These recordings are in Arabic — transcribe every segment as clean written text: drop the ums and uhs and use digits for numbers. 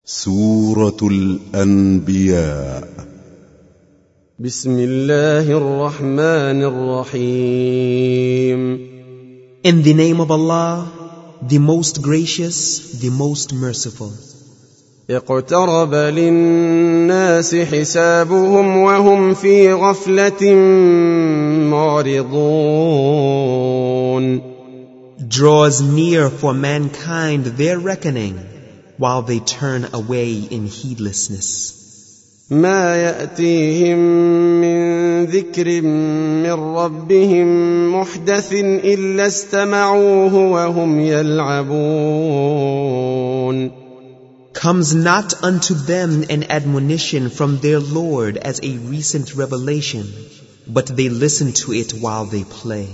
سورة الأنبياء. بسم الله الرحمن الرحيم. In the name of Allah, the most gracious, the most merciful. اقترب للناس حسابهم وهم في غفلة معرضون. Draws near for mankind their reckoning, while they turn away in heedlessness. ما يأتيهم من ذكر من ربهم محدث إلا استمعوه وهم يلعبون. Comes not unto them an admonition from their Lord as a recent revelation, but they listen to it while they play.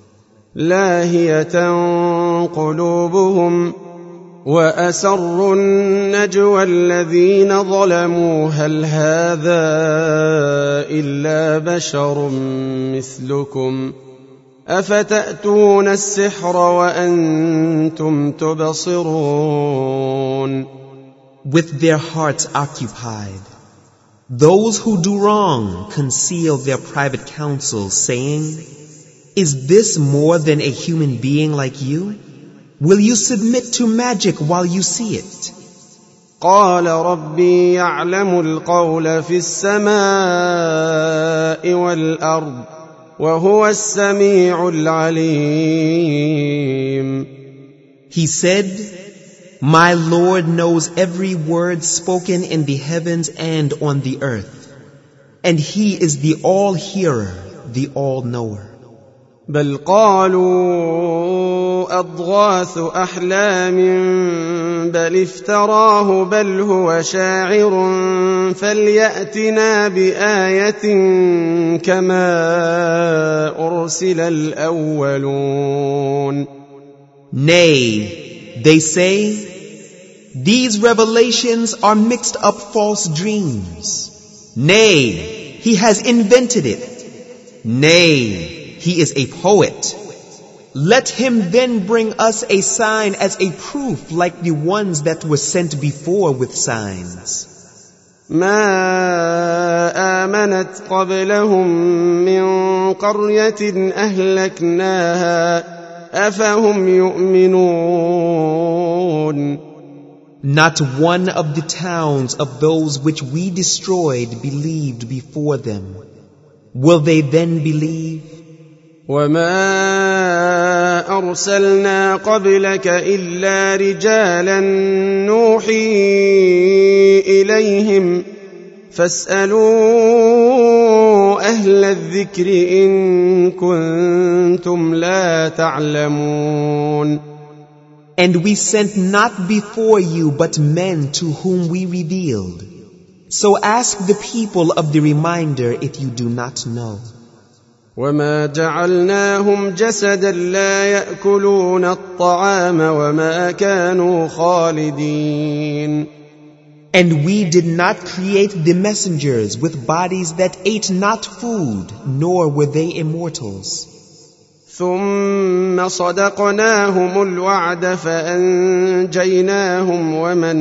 لاهية قلوبهم وأسروا النجوى الذين ظلموا هل هذا إلا بشر مثلكم أفتأتون السحر وأنتم تبصرون. With their hearts occupied, those who do wrong conceal their private counsel, saying, "Is this more than a human being like you? Will you submit to magic while you see it?" قال ربي يعلم القول في السماء والأرض وهو السميع العليم. He said, "My Lord knows every word spoken in the heavens and on the earth, and He is the all-hearer, the all-knower." بل قالوا أضغاث أحلام بل افتراه بل هو شاعر فليأتنا بآية كما أرسل الأولون. Nay, they say, these revelations are mixed up false dreams. Nay, he has invented it. Nay, he is a poet. Let him then bring us a sign as a proof like the ones that were sent before with signs. ما آمنت قبلهم من قرية أهلكناها أفهم يؤمنون. Not one of the towns of those which we destroyed believed before them. Will they then believe? وما أرسلنا قبلك إلا رجالا نوحي إليهم فاسألوا أهل الذكر إن كنتم لا تعلمون. And we sent not before you but men to whom we revealed. So ask the people of the reminder if you do not know. وما جعلناهم جسدا لا يأكلون الطعام وما كانوا خالدين. And we did not create the messengers with bodies that ate not food, nor were they immortals. ثم صدقناهم الوعد فأنجيناهم ومن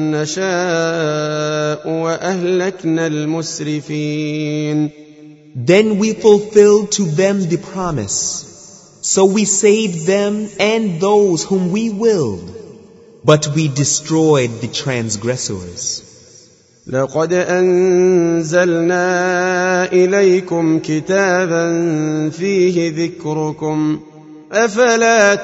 نشاء وأهلكنا المسرفين. Then we fulfilled to them the promise. So we saved them and those whom we willed, but we destroyed the transgressors. لقد أنزلنا إليكم كتابا فيه ذكركم أفلا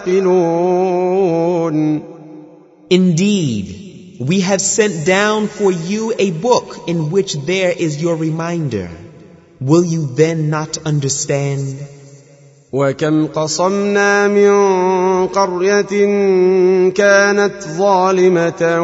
تعقلون. Indeed, we have sent down for you a book in which there is your reminder. Will you then not understand? وكم قصمنا من قرية كانت ظالمة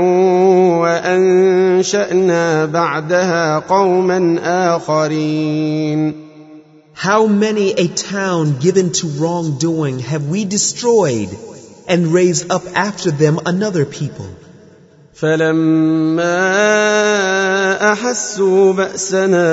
وأنشأنا بعدها قوما آخرين. How many a town given to wrongdoing have we destroyed and raised up after them another people? فلما أحسوا بأسنا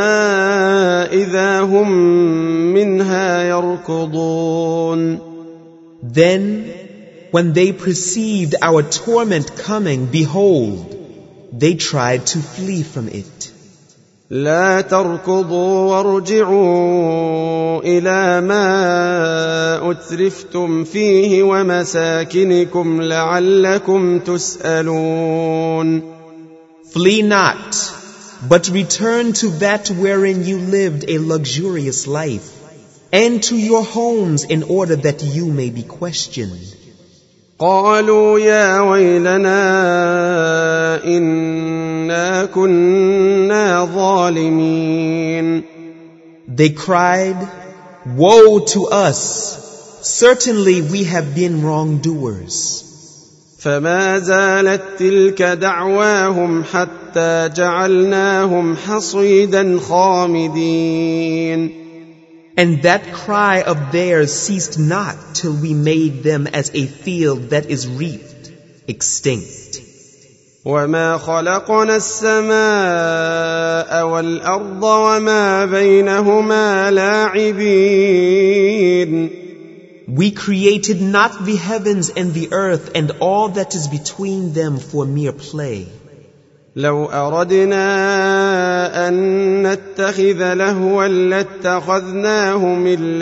إذا هم منها يركضون. Then, when they perceived our torment coming, behold, they tried to flee from it. لا تركضوا وارجعوا إلى ما أترفتم فيه ومساكنكم لعلكم تسألون. Flee not, but return to that wherein you lived a luxurious life, and to your homes in order that you may be questioned. قالوا يا ويلنا إنا كنا ظالمين. They cried, "Woe to us! Certainly we have been wrongdoers." فما زالت تلك دعواهم حتى جعلناهم حصيدا خامدين. And that cry of theirs ceased not till we made them as a field that is reaped, extinct. وما خلقنا السماء والأرض وما بينهما لاعبين. We created not the heavens and the earth and all that is between them for mere play. لو أردنا أن نتخذ لهوا لاتخذناه من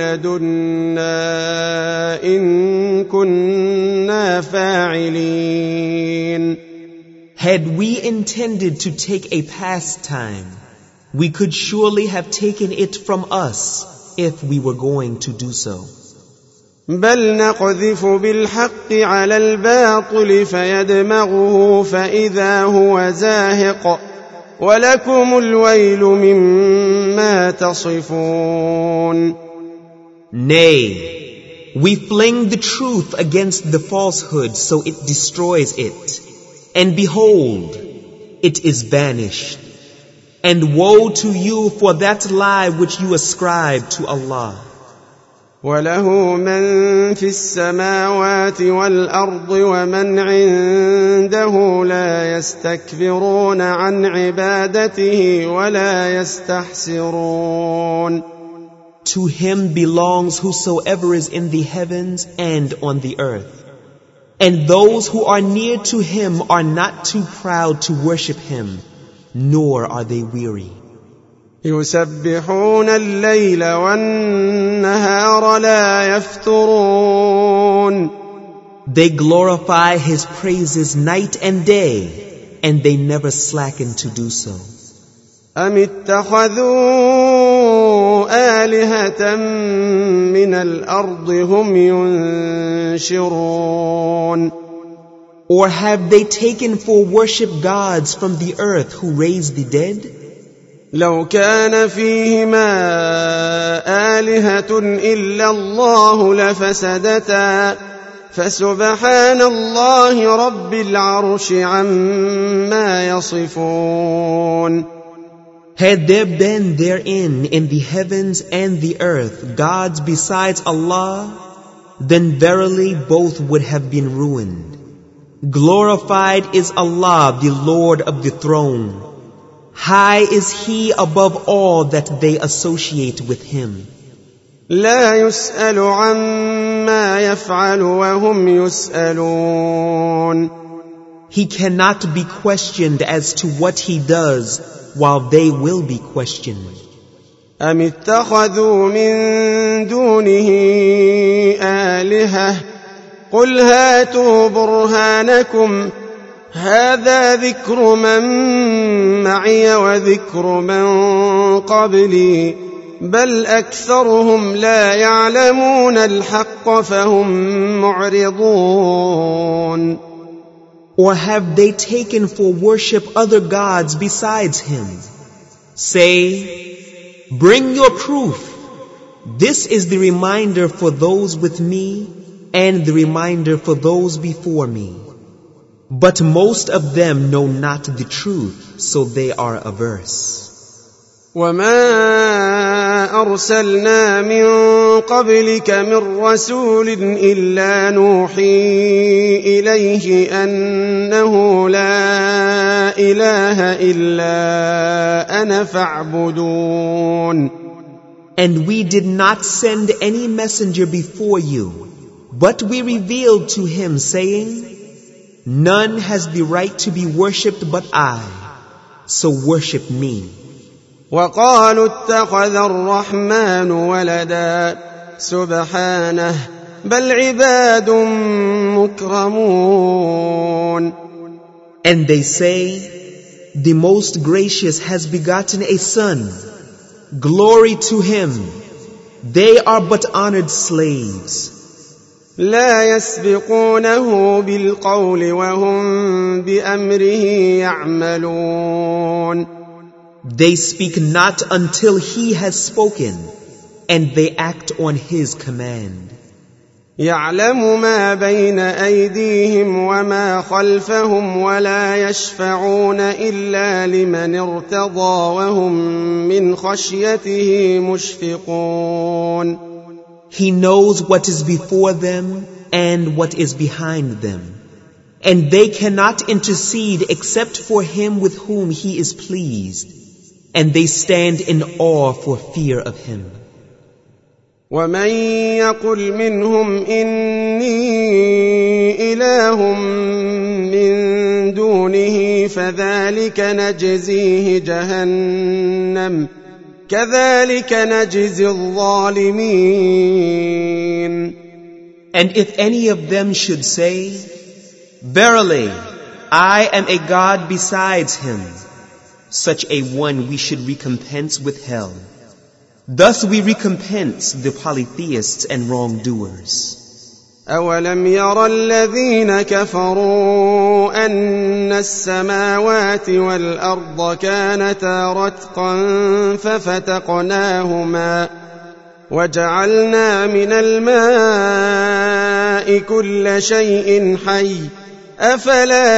لدنا إن كنا فاعلين. Had we intended to take a pastime, we could surely have taken it from us if we were going to do so. بل نقذف بالحق على الباطل فيدمغه فإذا هو زاهق ولكم الويل مما تصفون. Nay, we fling the truth against the falsehood so it destroys it. And behold, it is banished. And woe to you for that lie which you ascribe to Allah. وله من في السماوات والأرض ومن عنده لا يستكبرون عن عبادته ولا يستحسرون. To him belongs whosoever is in the heavens and on the earth. And those who are near to him are not too proud to worship him, nor are they weary. يسبحون الليل والنهار لا يفترون. They glorify his praises night and day, and they never slacken to do so. أم اتخذوا آلهة من الأرض هم ينشرون. Or have they taken for worship gods from the earth who raise the dead? لو كان فيهما آلهة إلا الله لفسدتا فسبحان الله رب العرش عما يصفون. Had there been therein in the heavens and the earth gods besides Allah, then verily both would have been ruined. Glorified is Allah, the Lord of the throne. High is He above all that they associate with Him. لا يسأل عما يفعل وهم يسألون. He cannot be questioned as to what He does, while they will be questioned. أم اتخذوا من دونه آلهة قل هاتوا برهانكم هذا ذكر من معي وذكر من قبلي بل أكثرهم لا يعلمون الحق فهم معرضون. Or have they taken for worship other gods besides Him? Say, bring your proof. This is the reminder for those with me and the reminder for those before me. But most of them know not the truth, so they are averse. وما أرسلنا من قبلك من رسول إلا نوحي إليه أنه لا إله إلا أنا فاعبدون. And we did not send any messenger before you, but we revealed to him saying, None has the right to be worshipped but I, so worship me. وقالوا اتخذ الرحمن ولدا سبحانه بل عباد مكرمون. And they say, the Most Gracious has begotten a son. Glory to him. They are but honored slaves. لا يسبقونه بالقول وهم بأمره يعملون. They speak not until he has spoken, and they act on his command. يعلم ما بين أيديهم وما خلفهم ولا يشفعون إلا لمن ارتضى وهم من خشيته مشفقون. He knows what is before them and what is behind them, and they cannot intercede except for him with whom he is pleased, and they stand in awe for fear of him. ومن يقل منهم إني إله من دونه فذلك نجزيه جهنم كذلك نجزي الظالمين. And if any of them should say, verily, I am a God besides him, such a one we should recompense with hell. Thus we recompense the polytheists and wrongdoers. أولم ير الذين كفروا أن السماوات والأرض كانتا رتقا ففتقناهما وجعلنا من الماء كل شيء حي أفلا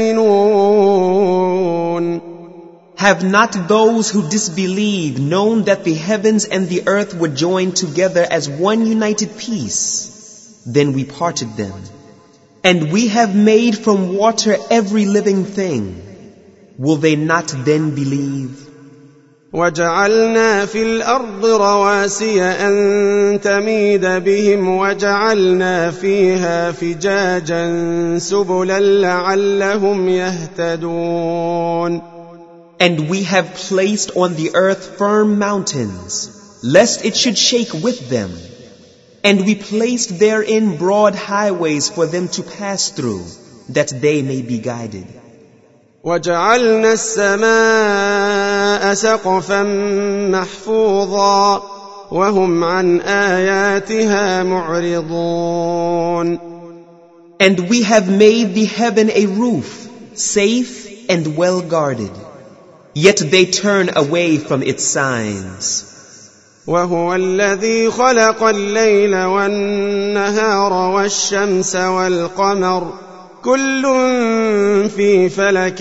يؤمنون. Have not those who disbelieve known that the heavens and the earth were joined together as one united piece? Then we parted them. And we have made from water every living thing. Will they not then believe? وجعلنا في الأرض رواسي أن تميد بهم وجعلنا فيها فجاجا سبلا لعلهم يهتدون. And we have placed on the earth firm mountains, lest it should shake with them. And we placed therein broad highways for them to pass through, that they may be guided. وجعلنا السماء سقفا محفوظا وهم عن آياتها معرضون. And we have made the heaven a roof, safe and well guarded. Yet they turn away from its signs. وهو الذي خلق الليل والنهار والشمس والقمر كل في فلك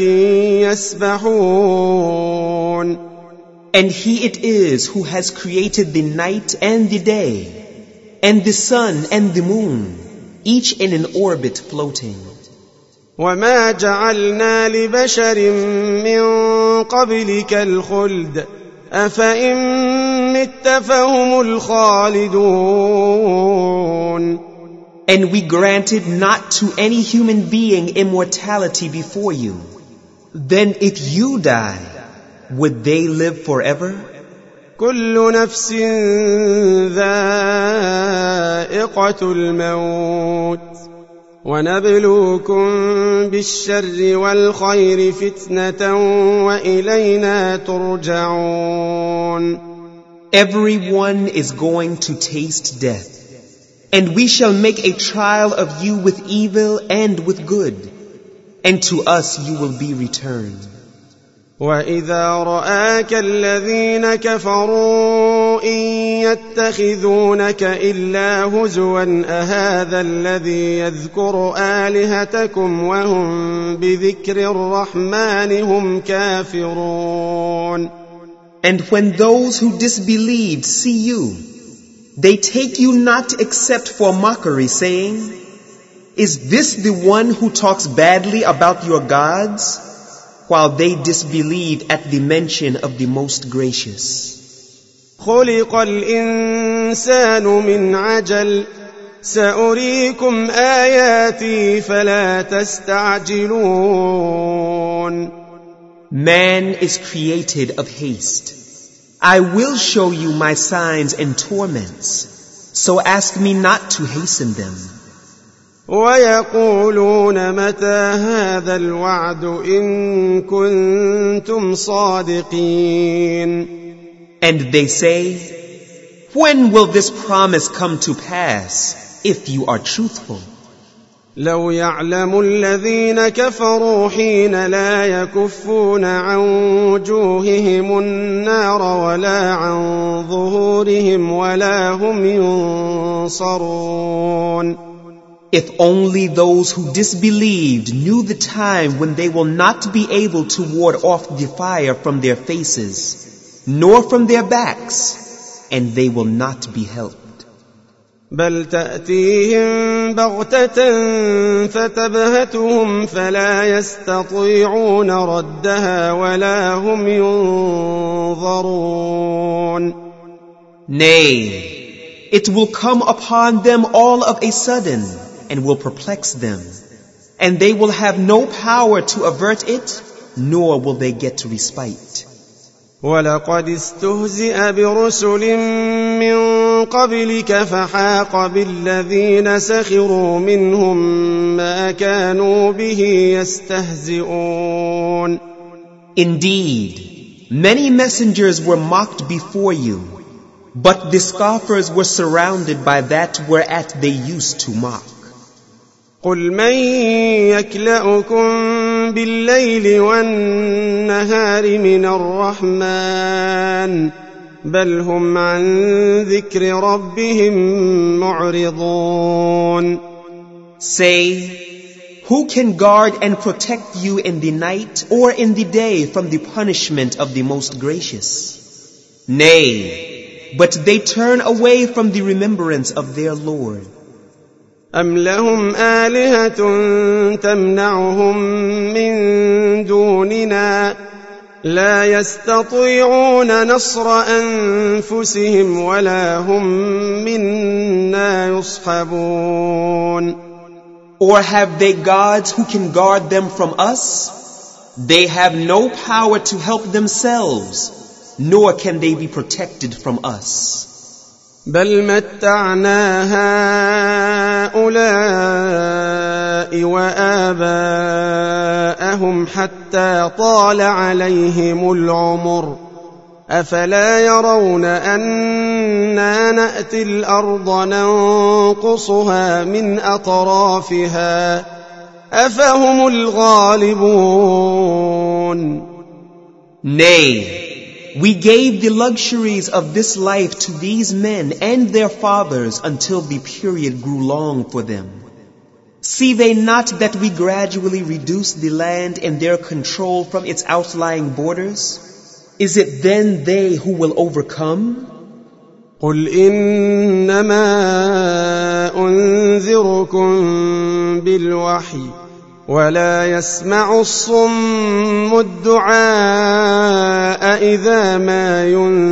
يسبحون. And he it is who has created the night and the day, and the sun and the moon, each in an orbit floating. وما جعلنا لبشر من قبلك الخلد أفإن مت فهم الخالدون. And we granted not to any human being immortality before you. Then if you die, would they live forever? كل نفس ذائقة الموت ونبلوكم بالشر والخير فتنة وإلينا ترجعون. Everyone is going to taste death, and we shall make a trial of you with evil and with good, and to us you will be returned. وإذا رآك الذين كفروا إن يتخذونك إلا هزوا أهذا الذي يذكر آلهتكم وهم بذكر الرحمن هم كافرون. And when those who disbelieved see you, they take you not except for mockery, saying, Is this the one who talks badly about your gods? While they disbelieved at the mention of the Most Gracious. خلق الإنسان من عجل سأريكم آياتي فلا تستعجلون. Man is created of haste. I will show you my signs and torments, so ask me not to hasten them. ويقولون متى هذا الوعد إن كنتم صادقين. And they say, when will this promise come to pass, if you are truthful? لو يعلم الذين كفروا حين لا يكفون عن وجوههم النار ولا عن ظهورهم ولا هم ينصرون. If only those who disbelieved knew the time when they will not be able to ward off the fire from their faces, nor from their backs, and they will not be helped. بل تأتيهم بغتة فتبهتهم فلا يستطيعون ردها ولا هم ينظرون. Nay, it will come upon them all of a sudden and will perplex them, and they will have no power to avert it, nor will they get respite. ولقد استهزئ برسل من قبلك فحاق بالذين سخروا منهم ما كانوا به يستهزئون. Indeed, many messengers were mocked before you, but the scoffers were surrounded by that whereat they used to mock. قل من يكلؤكم بالليل والنهار من الرحمن بل هم عن ذكر ربهم معرضون. Say, who can guard and protect you in the night or in the day from the punishment of the Most Gracious? Nay, but they turn away from the remembrance of their Lord. أم لهم آلهة تمنعهم من دوننا لا يستطيعون نصر أنفسهم ولا هم منا يصحبون. Or have they gods who can guard them from us? They have no power to help themselves, nor can they be protected from us. بل متعنا هؤلاء وآباءهم حتى طال عليهم العمر أفلا يرون أنا نأتي الأرض ننقصها من أطرافها أفهم الغالبون. Nay, we gave the luxuries of this life to these men and their fathers until the period grew long for them. See they not that we gradually reduce the land and their control from its outlying borders? Is it then they who will overcome? قل إنما أنذركم بالوحي ولا يسمع الصم الدعاء إذا ما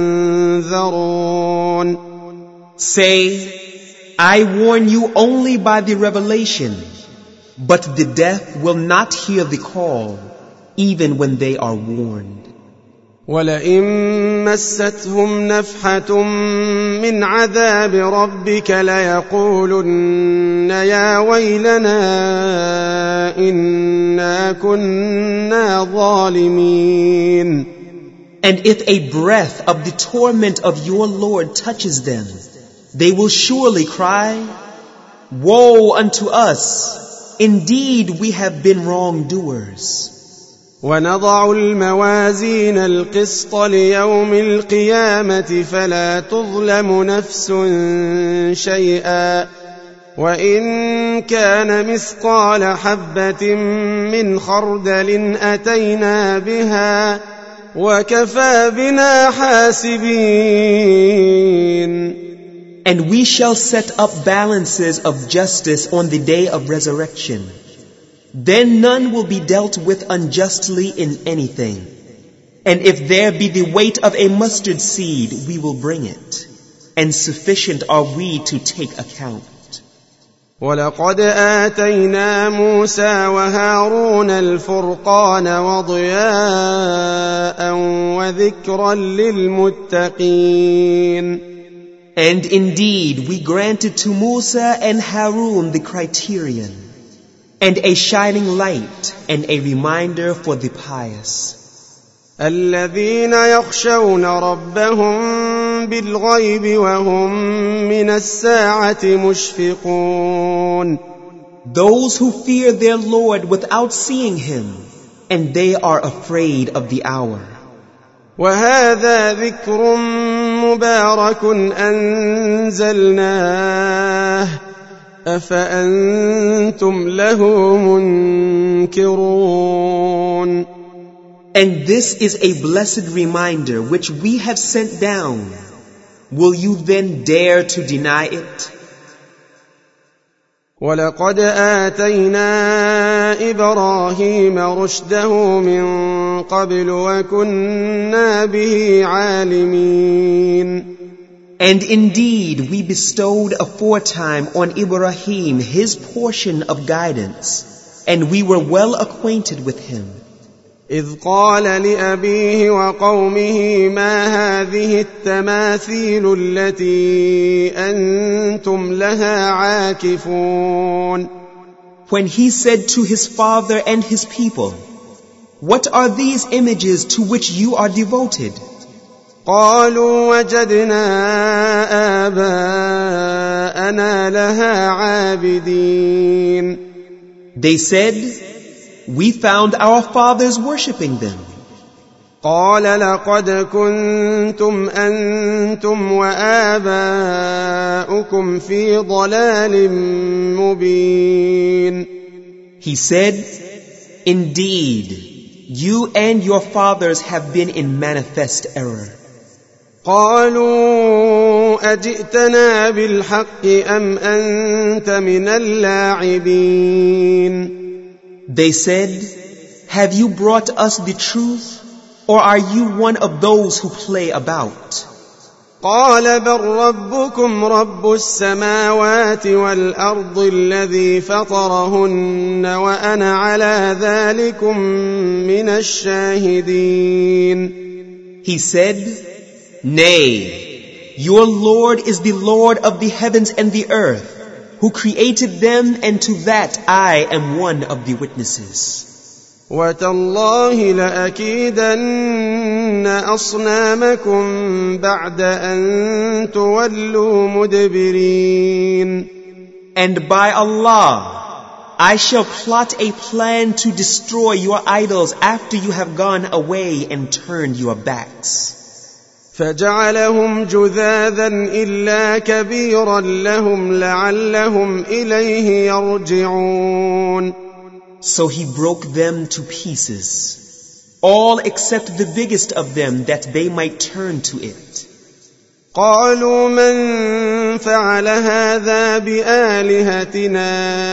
ينذرون. Say, I warn you only by the revelation, but the deaf will not hear the call, even when they are warned. ولئن مستهم نفحة من عذاب ربك ليقولن يا ويلنا إنا كنا ظالمين. And if a breath of the torment of your Lord touches them, they will surely cry, Woe unto us! Indeed we have been wrongdoers. ونضع الموازين القسط ليوم القيامة فلا تظلم نفس شيئا وإن كان مثقال حبة من خردل أتينا بها وكفى بنا حاسبين. And we shall set up balances of justice on the day of resurrection. Then none will be dealt with unjustly in anything. And if there be the weight of a mustard seed, we will bring it. And sufficient are we to take account. ولقد آتينا موسى وهارون الفرقان وضياء وذكرا للمتقين. And indeed, we granted to Musa and Harun the criterion, and a shining light, and a reminder for the pious. الذين يخشون ربهم بالغيب وهم من الساعة مشفقون. Those who fear their Lord without seeing Him, and they are afraid of the hour. وهذا ذكر مبارك أنزلناه أفأنتم له منكرون. And this is a blessed reminder which we have sent down. Will you then dare to deny it? ولقد آتينا إبراهيم رشده من قبل وكنا به عالمين. And indeed, we bestowed aforetime on Ibrahim his portion of guidance, and we were well acquainted with him. إذ قال لأبيه وقومه ما هذه التماثيل التي أنتم لها عاكفون. When he said to his father and his people, what are these images to which you are devoted? قالوا وجدنا آباءنا لها عابدين. They said, we found our fathers worshipping them. قال لقد كنتم أنتم وآباؤكم في ضلال مبين. He said, indeed, you and your fathers have been in manifest error. قالوا أجئتنا بالحق أم أنت من اللاعبين. They said, have you brought us the truth, or are you one of those who play about? قال بل ربكم رب السماوات والأرض الذي فطرهن وأنا على ذلكم من الشاهدين. He said, nay, your Lord is the Lord of the heavens and the earth, who created them, and to that I am one of the witnesses. وتالله لأكيدن أصنامكم بعد أن تولوا مدبرين. And by Allah, I shall plot a plan to destroy your idols after you have gone away and turned your backs. فجعلهم جذاذا إلا كبيرا لهم لعلهم إليه يرجعون. So he broke them to pieces, all except the biggest of them, that they might turn to it. قالوا من فعل هذا بآلهتنا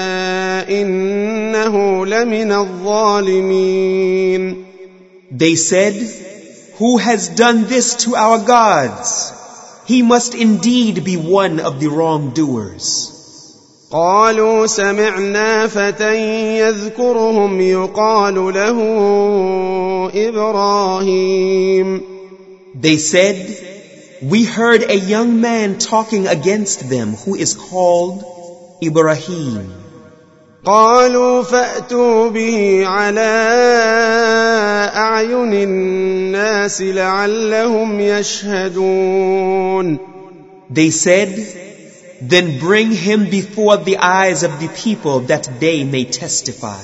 إنه لمن الظالمين. They said, who has done this to our gods? He must indeed be one of the wrongdoers. قالوا سمعنا فتى يذكرهم يقال له إبراهيم. They said, we heard a young man talking against them who is called Ibrahim. قالوا فأتوا به على أعين الناس لعلهم يشهدون. They said, then bring him before the eyes of the people that they may testify.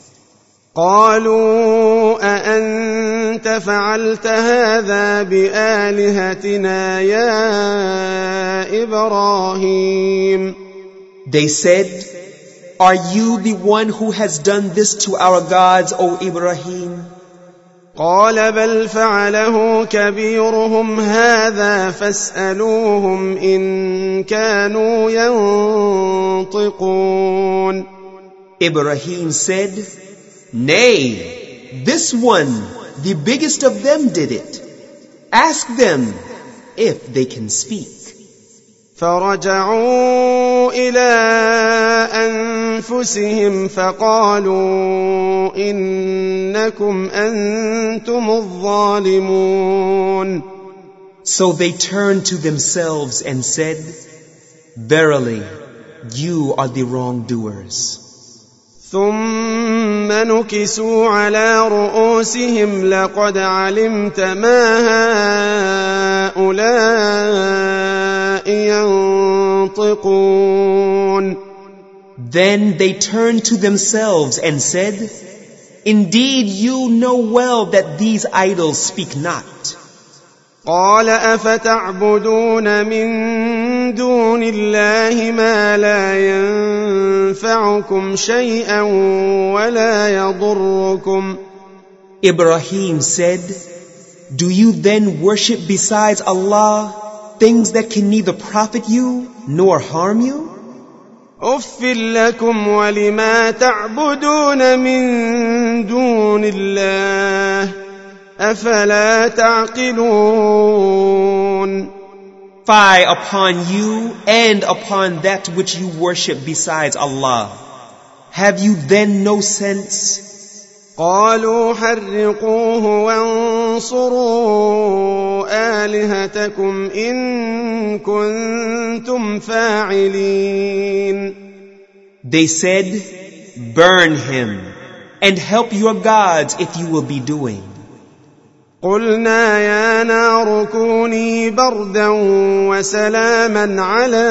قالوا أأنت فعلت هذا بآلهتنا يا إبراهيم. They said, are you the one who has done this to our gods, O Ibrahim? قال بل فعله كبيرهم هذا فاسألوهم إن كانوا ينطقون. Ibrahim said, nay, this one, the biggest of them, did it. Ask them if they can speak. فرجعوا إلى أنفسهم فقالوا إنكم أنتم الظالمون. So they turned to themselves and said, Verily, you are the wrongdoers. ثم نكسوا على رؤوسهم لقد علمت ما هؤلاء ينطقون. Then they turned to themselves and said, Indeed, you know well that these idols speak not. قال أفتعبدون من دون الله ما لا ينفعكم شيئا ولا يضركم. Ibrahim said, Do you then worship besides Allah things that can neither profit you nor harm you? أف لكم ولما تعبدون من دون الله أفلا تعقلون. Fie upon you and upon that which you worship besides Allah. Have you then no sense? قالوا حرقوه وانصروا آلهتكم إن كنتم فاعلين. They said, Burn him and help your gods if you will be doing. قلنا يا نار كوني بردا وسلاما على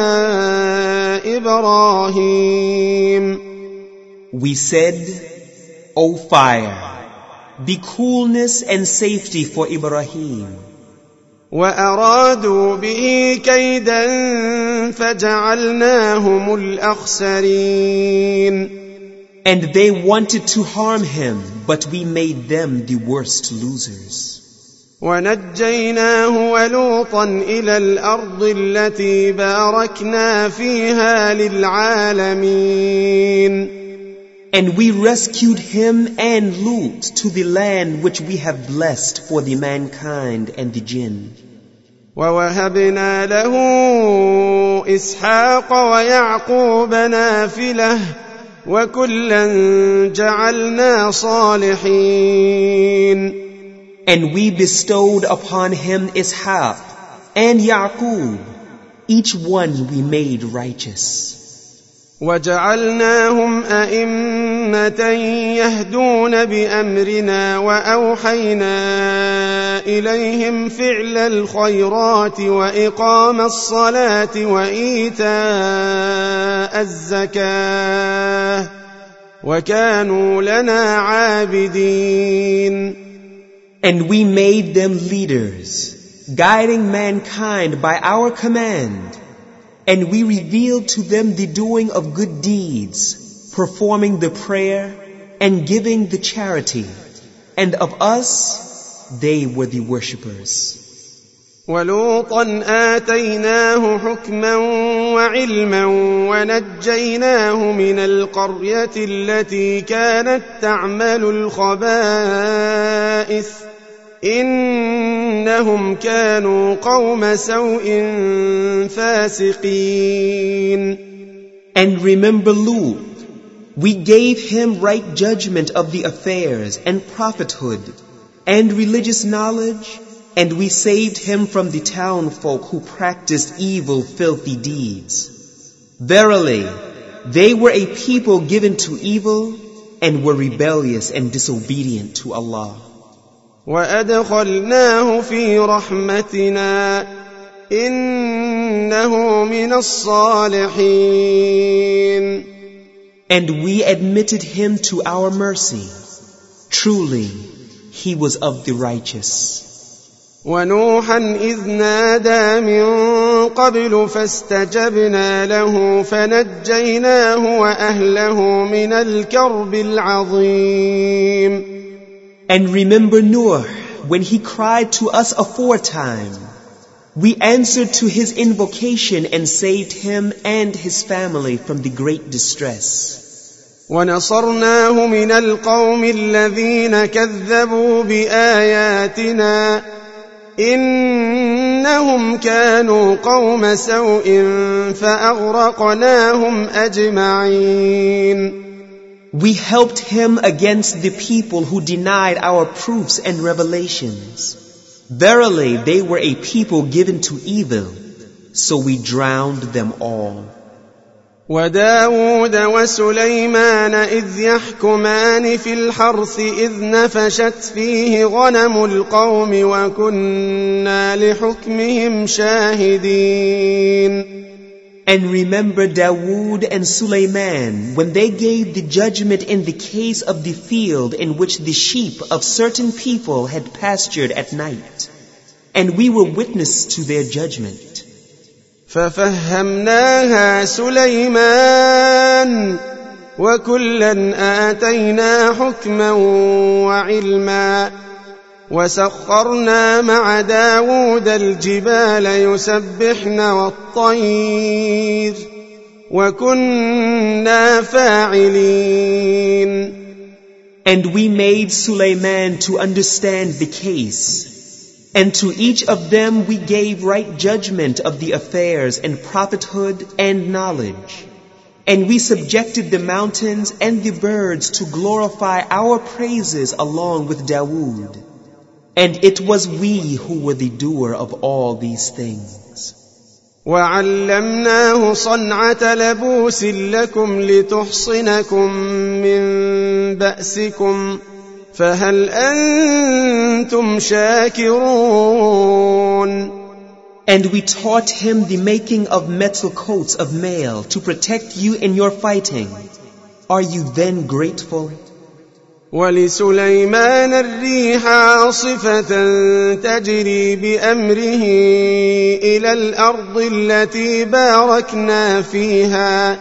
إبراهيم. We said, O fire, be coolness and safety for Ibrahim. وأرادوا به كيدا فجعلناهم الأخسرين. And they wanted to harm him, but we made them the worst losers. ونجيناه ولوطا إلى الأرض التي باركنا فيها للعالمين. And we rescued him and Lut to the land which we have blessed for the mankind and the jinn. ووهبنا له إسحاق ويعقوب نافلة وكلا جعلنا صالحين. And we bestowed upon him Ishaq and Yaqub, each one we made righteous. وجعلناهم أئمة يهدون بأمرنا وأوحينا إليهم فعل الخيرات وإقام الصلاة وإيتاء الزكاة وكانوا لنا عابدين. And we made them leaders, guiding mankind by our command. And we revealed to them the doing of good deeds, performing the prayer and giving the charity. And of us, they were the worshippers. ولوطا آتيناه حكما وعلما ونجيناه من القرية التي كانت تعمل الخبائث إنهم كانوا قوم سوء فاسقين. And remember Lut, we gave him right judgment of the affairs and prophethood and religious knowledge, and we saved him from the townfolk who practiced evil, filthy deeds. Verily, they were a people given to evil and were rebellious and disobedient to Allah. وأدخلناه في رحمتنا إنه من الصالحين. And we admitted him to our mercy. Truly, he was of the righteous. ونوحا إذ نادى من قبل فاستجبنا له فنجيناه وأهله من الكرب العظيم. And remember Noah, when he cried to us aforetime, we answered to his invocation and saved him and his family from the great distress. ونصرناه من القوم الذين كذبوا بآياتنا إن إنهم كانوا قوم سوء فأغرقناهم أجمعين. We helped him against the people who denied our proofs and revelations. Verily, they were a people given to evil, so we drowned them all. وداود وسليمان إذ يحكمان في الحرث إذ نفشت فيه غنم القوم وكنا لحكمهم شاهدين. And remember Dawood and Sulaiman when they gave the judgment in the case of the field in which the sheep of certain people had pastured at night. And we were witness to their judgment. ففهمناها سليمان وكلا آتينا حكما وعلما وسخرنا مع داود الجبال يسبحن والطير وكنا فاعلين. And we made Sulaiman to understand the case, and to each of them we gave right judgment of the affairs and prophethood and knowledge. And we subjected the mountains and the birds to glorify our praises along with Dawood. And it was we who were the doer of all these things. وعلمناه صنعة لبوس لكم لتحصنكم من بأسكم فهل أنتم شاكرون. And we taught him the making of metal coats of mail to protect you in your fighting. Are you then grateful? ولسليمان الريح عاصفة تجري بأمره إلى الأرض التي باركنا فيها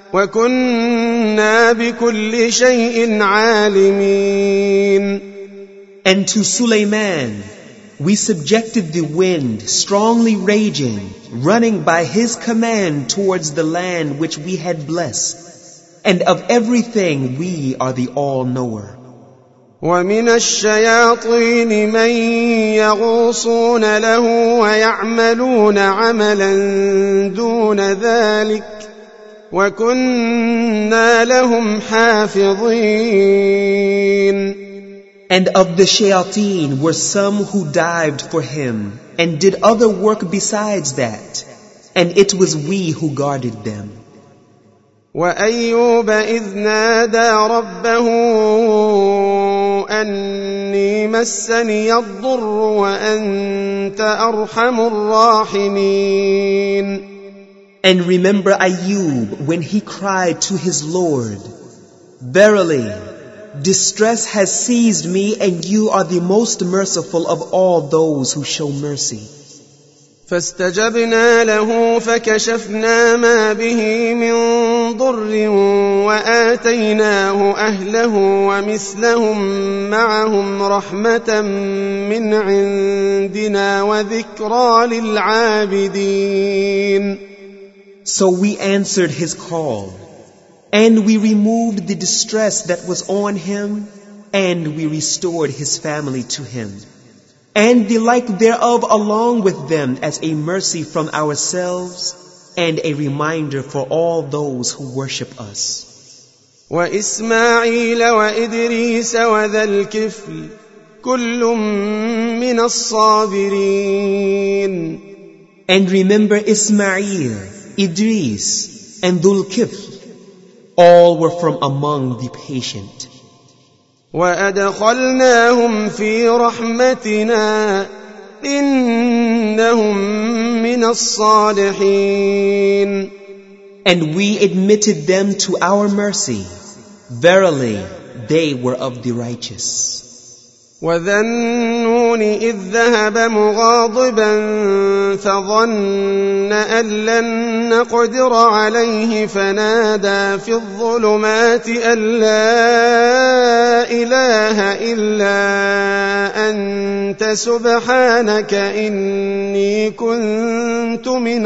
وكنا بكل شيء عالمين. And to Sulaiman we subjected the wind strongly raging, running by his command towards the land which we had blessed. And of everything we are the all-knower. ومن الشياطين من يغوصون له ويعملون عملا دون ذلك وكنا لهم حافظين. And of the shayateen were some who dived for him and did other work besides that, and it was we who guarded them. وأيوب إذ نادى ربه أني مسني الضر وأنت أرحم الراحمين. And remember Ayub when he cried to his Lord, Verily, distress has seized me and you are the most merciful of all those who show mercy. فاستجبنا له فكشفنا ما به من ضر وآتيناه أهله ومثلهم معهم رحمة من عندنا وذكرى للعابدين. So we answered his call, and we removed the distress that was on him, and we restored his family to him. And the like thereof along with them as a mercy from ourselves and a reminder for all those who worship us. وإسماعيل وإدريس وذا الكفل كل من الصابرين. And remember Ismail, Idris, and Dhul Kifl, all were from among the patient. وأدخلناهم في رحمتنا إنهم من الصالحين. And we admitted them to our mercy. Verily, they were of the righteous. وذا النون إذ ذهب مغاضبا فظن أن لن نقدر عليه فنادى في الظلمات أن لا إله إلا أنت سبحانك إني كنت من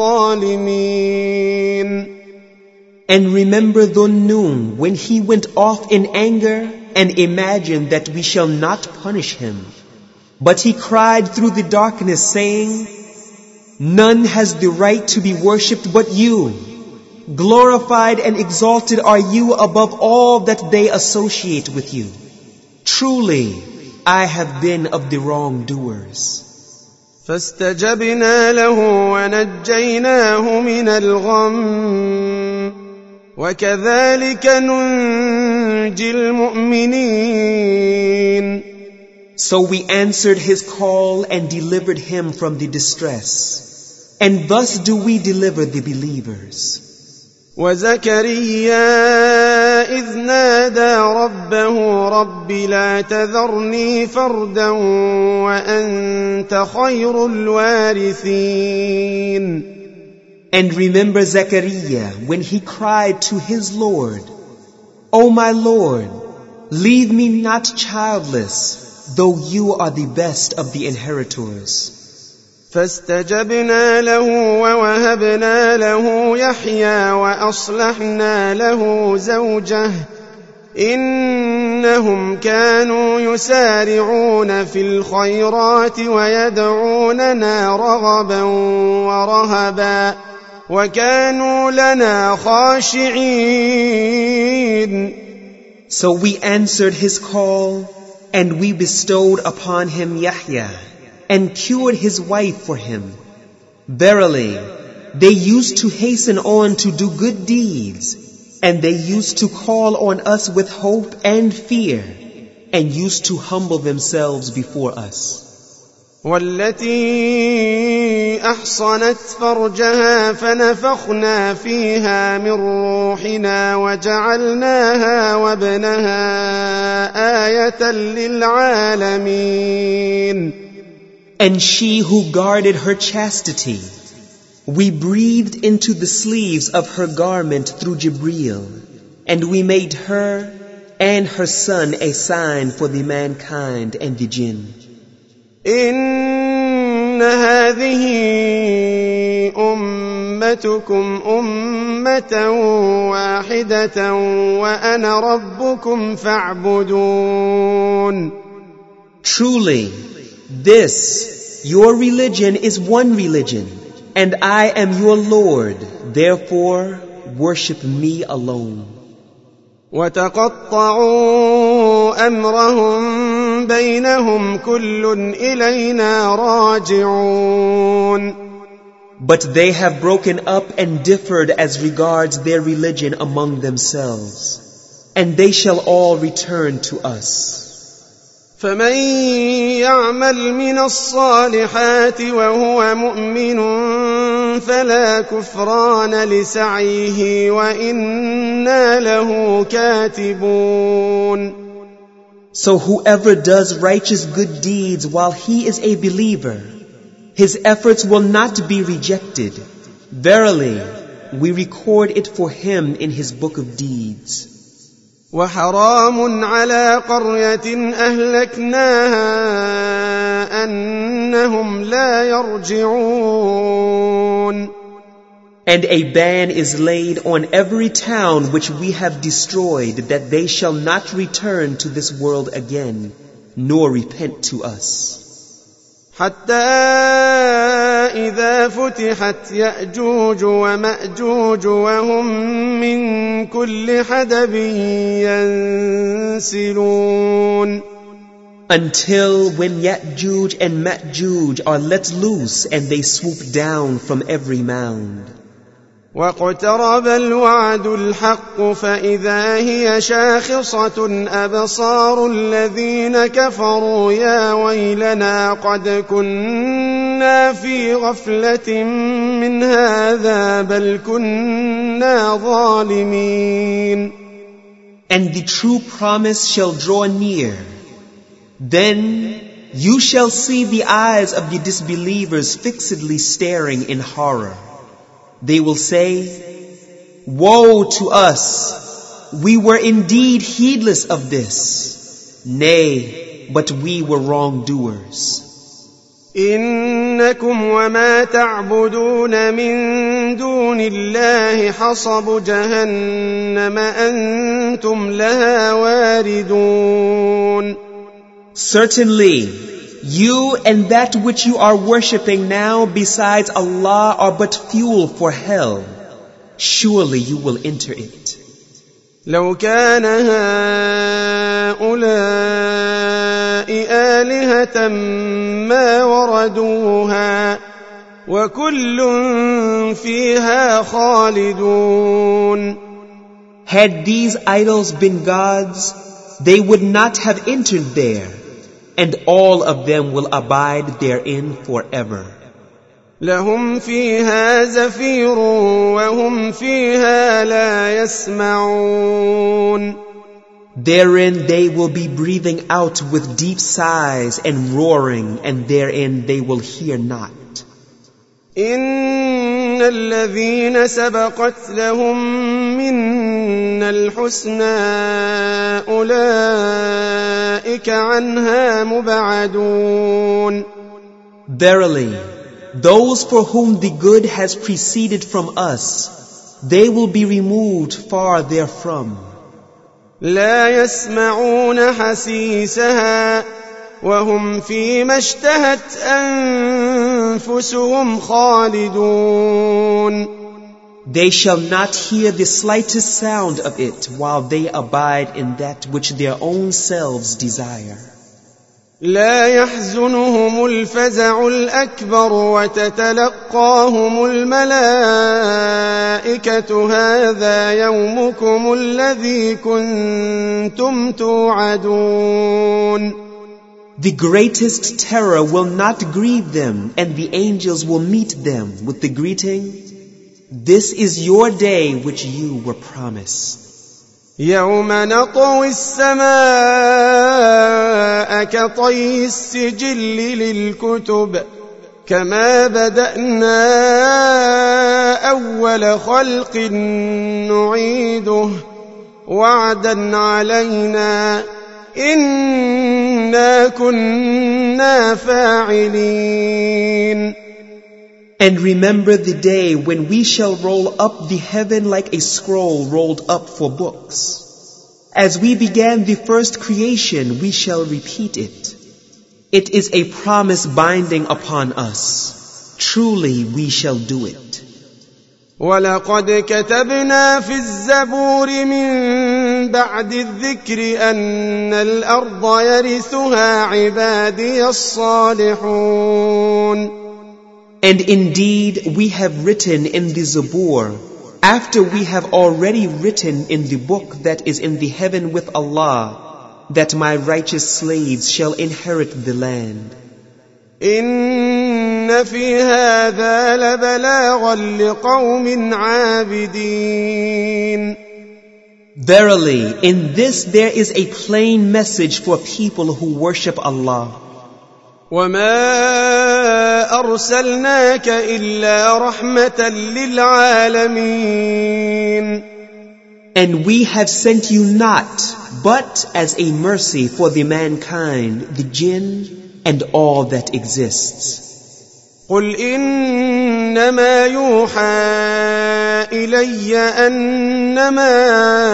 الظالمين. And remember Dhunnun when he went off in anger and imagined that we shall not punish him. But he cried through the darkness saying, None has the right to be worshipped but you. Glorified and exalted are you above all that they associate with you. Truly, I have been of the wrongdoers. فاستجبنا له ونجيناه من الغم وكذلك ننجي المؤمنين. So we answered his call and delivered him from the distress. And thus do we deliver the believers. وزكريا إذ نادى ربه رب لا تذرني فردا وأنت خير الوارثين. And remember Zechariah when he cried to his Lord, O my Lord, leave me not childless, though you are the best of the inheritors. فاستجبنا له ووهبنا له يحيى وأصلحنا له زوجه إنهم كانوا يسارعون في الخيرات ويدعوننا رغبا ورهبا وكانوا لنا خاشعين. So we answered his call, and we bestowed upon him Yahya, and cured his wife for him. Verily, they used to hasten on to do good deeds, and they used to call on us with hope and fear, and used to humble themselves before us. والتي أحصنت فرجها فنفخنا فيها من روحنا وجعلناها وابنها آية للعالمين. And she who guarded her chastity, we breathed into the sleeves of her garment through Jibreel, and we made her and her son a sign for the mankind and the jinn. إن هذه أمتكم أمة واحدة وأنا ربكم فاعبدون. Truly, this, your religion is one religion, and I am your Lord, therefore worship me alone. وتقطعوا أمرهم بينهم كل إلينا راجعون. But they have broken up and differed as regards their religion among themselves, and they shall all return to us. فمن يعمل من الصالحات وهو مؤمن فلا كفران لسعيه وإنا له كاتبون. So whoever does righteous good deeds while he is a believer, his efforts will not be rejected. Verily, we record it for him in his book of deeds. وحرام على قرية أهلكناها أنهم لا يرجعون. And a ban is laid on every town which we have destroyed, that they shall not return to this world again, nor repent to us. حتى إذا فتحت يأجوج ومأجوج وهم من كل حدب ينسلون. Until when Ya'juj and Ma'juj are let loose and they swoop down from every mound. واقترب الوعد الحق فإذا هي شاخصة أبصار الذين كفروا يا ويلنا قد كنا في غفلة من هذا بل كنا ظالمين. And the true promise shall draw near. Then you shall see the eyes of the disbelievers fixedly staring in horror. They will say, Woe to us! We were indeed heedless of this. Nay, but we were wrongdoers. إنكم وما تعبدون من دون الله حصب جهنم أنتم لها واردون. Certainly, You and that which you are worshipping now besides Allah are but fuel for hell. Surely you will enter it. لو كان هؤلاء آلهة ما وردوها وكل فيها خالدون. Had these idols been gods, they would not have entered there, and all of them will abide therein forever. لهم فيها زفير وهم فيها لا يسمعون. Therein they will be breathing out with deep sighs and roaring, and therein they will hear not. إن الذين سبقت لهم منا الحسنى أولئك عنها مبعدون. Verily, those for whom the good has preceded from us, they will be removed far therefrom. لا يسمعون حسيسها وهم فيما اشتهت أنفسهم خالدون. They shall not hear the slightest sound of it while they abide in that which their own selves desire. لا يحزنهم الفزع الأكبر وتتلقاهم الملائكة هذا يومكم الذي كنتم توعدون. The greatest terror will not grieve them, and the angels will meet them with the greeting, "This is your day which you were promised." يوم نطوي السماء كطي السجل للكتب كما بدأنا أول خلق نعيده وعدا علينا إنا كنا فاعلين. And remember the day when we shall roll up the heaven like a scroll rolled up for books. As we began the first creation, we shall repeat it. It is a promise binding upon us. Truly we shall do it. وَلَقَدْ كَتَبْنَا فِي الزَّبُورِ مِن بَعْدِ الذِّكْرِ أَنَّ الْأَرْضَ يَرِثُهَا عِبَادِيَ الصَّالِحُونَ. And indeed we have written in the Zabur, after we have already written in the book that is in the heaven with Allah, that my righteous slaves shall inherit the land. إن في هذا لبلاغا لقوم عابدين. Verily, in this there is a plain message for people who worship Allah. وما أرسلناك إلا رحمة للعالمين. And we have sent you not but as a mercy for the mankind, the jinn, and all that exists. قل إنما يوحى إلي أنما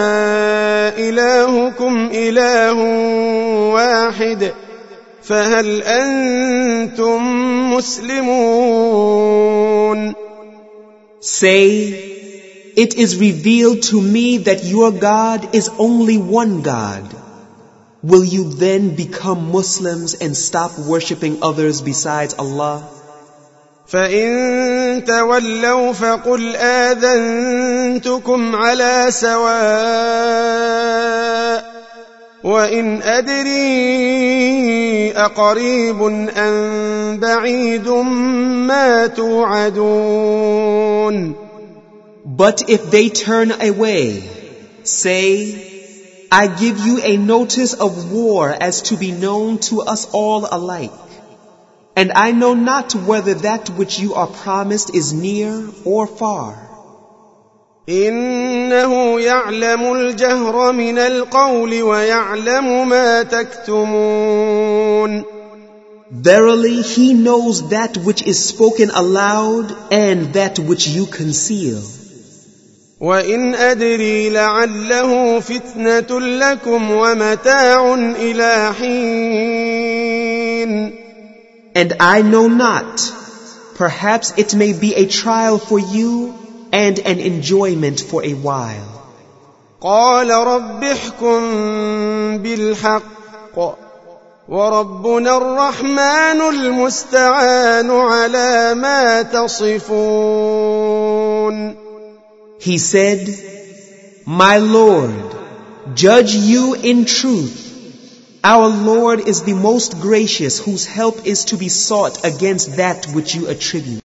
إلهكم إله واحد فهل أنتم مسلمون. Say, it is revealed to me that your God is only one God. Will you then become Muslims and stop worshipping others besides Allah? فإن تولوا فقل آذنتكم على سواء وإن أدري أقريب أم بعيد ما توعدون. But if they turn away, say, I give you a notice of war as to be known to us all alike. And I know not whether that which you are promised is near or far. إنه يعلم الجهر من القول ويعلم ما تكتمون. Verily, he knows that which is spoken aloud and that which you conceal. وإن أدري لعله فتنة لكم ومتاع إلى حين And I know not, perhaps it may be a trial for you and an enjoyment for a while. قال رب احكم بالحق وربنا الرحمن المستعان على ما تصفون. He said, My Lord, judge you in truth. Our Lord is the most gracious, whose help is to be sought against that which you attribute.